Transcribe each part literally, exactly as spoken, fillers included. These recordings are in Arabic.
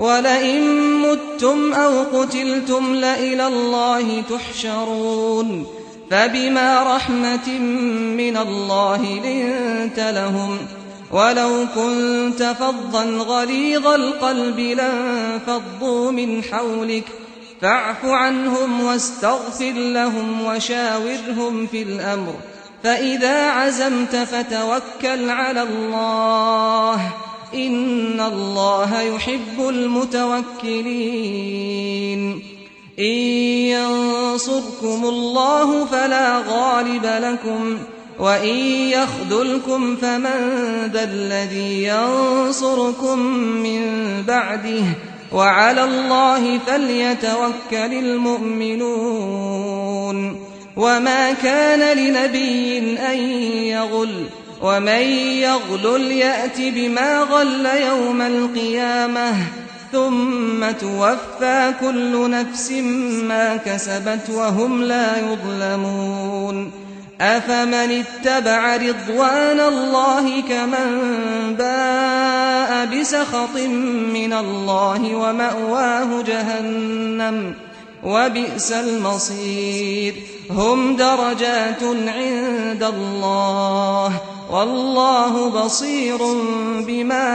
وَلَئِن مُّتُّمْ أَوْ قُتِلْتُمْ لَإِلَى اللَّهِ تُحْشَرُونَ فَبِمَا رَحْمَةٍ مِّنَ اللَّهِ لِنتَ لَهُمْ وَلَوْ كُنتَ فَظًّا غَلِيظَ الْقَلْبِ لَانفَضُّوا مِنْ حَوْلِكَ فَاعْفُ عَنْهُمْ وَاسْتَغْفِرْ لَهُمْ وَشَاوِرْهُمْ فِي الْأَمْرِ فَإِذَا عَزَمْتَ فَتَوَكَّلْ عَلَى اللَّهِ ۚ إِنَّ اللَّهَ يُحِبُّ الْمُتَوَكِّلِينَ إِن يَنصُرْكُمُ اللَّهُ فَلَا غَالِبَ لَكُمْ وَإِن يَخْذُلْكُمْ فَمَن ذَا الَّذِي يَنصُرُكُم مِّن بَعْدِهِ ۗ وَعَلَى اللَّهِ فَلْيَتَوَكَّلِ الْمُؤْمِنُونَ وَمَا كَانَ لِنَبِيٍّ أَن يَغُلَّ وَمَن يَغْلُلْ يَأْتِ بِمَا غَلَّ يَوْمَ الْقِيَامَةِ ثُمَّ تُوَفَّىٰ كُلُّ نَفْسٍ مَّا كَسَبَتْ وَهُمْ لَا يُظْلَمُونَ أَفَمَنِ اتَّبَعَ رِضْوَانَ اللَّهِ كَمَن بَاءَ بِسَخَطٍ مِّنَ اللَّهِ وَمَأْوَاهُ جَهَنَّمُ وَبِئْسَ الْمَصِيرُ هُمْ دَرَجَاتٌ عِندَ اللَّهِ ۗ وَاللَّهُ بَصِيرٌ بِمَا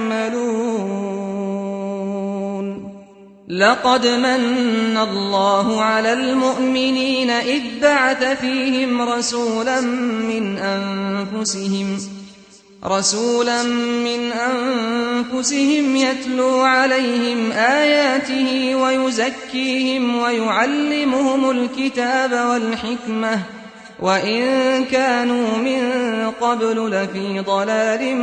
يَعْمَلُونَ لَقَدْ مَنَّ اللَّهُ عَلَى الْمُؤْمِنِينَ إِذْ بَعَثَ فِيهِمْ رَسُولًا مِّنْ أَنفُسِهِمْ رسولا من أنفسهم يتلو عليهم آياته ويزكيهم ويعلمهم الكتاب والحكمة وإن كانوا من قبل لفي ضلال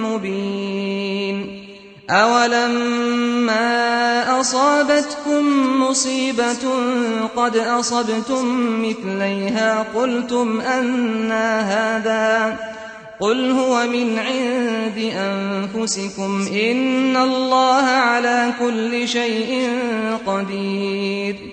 مبين أولما أصابتكم مصيبة قد أصبتم مثليها قلتم أنى هذا قل هو من عند أنفسكم إن الله على كل شيء قدير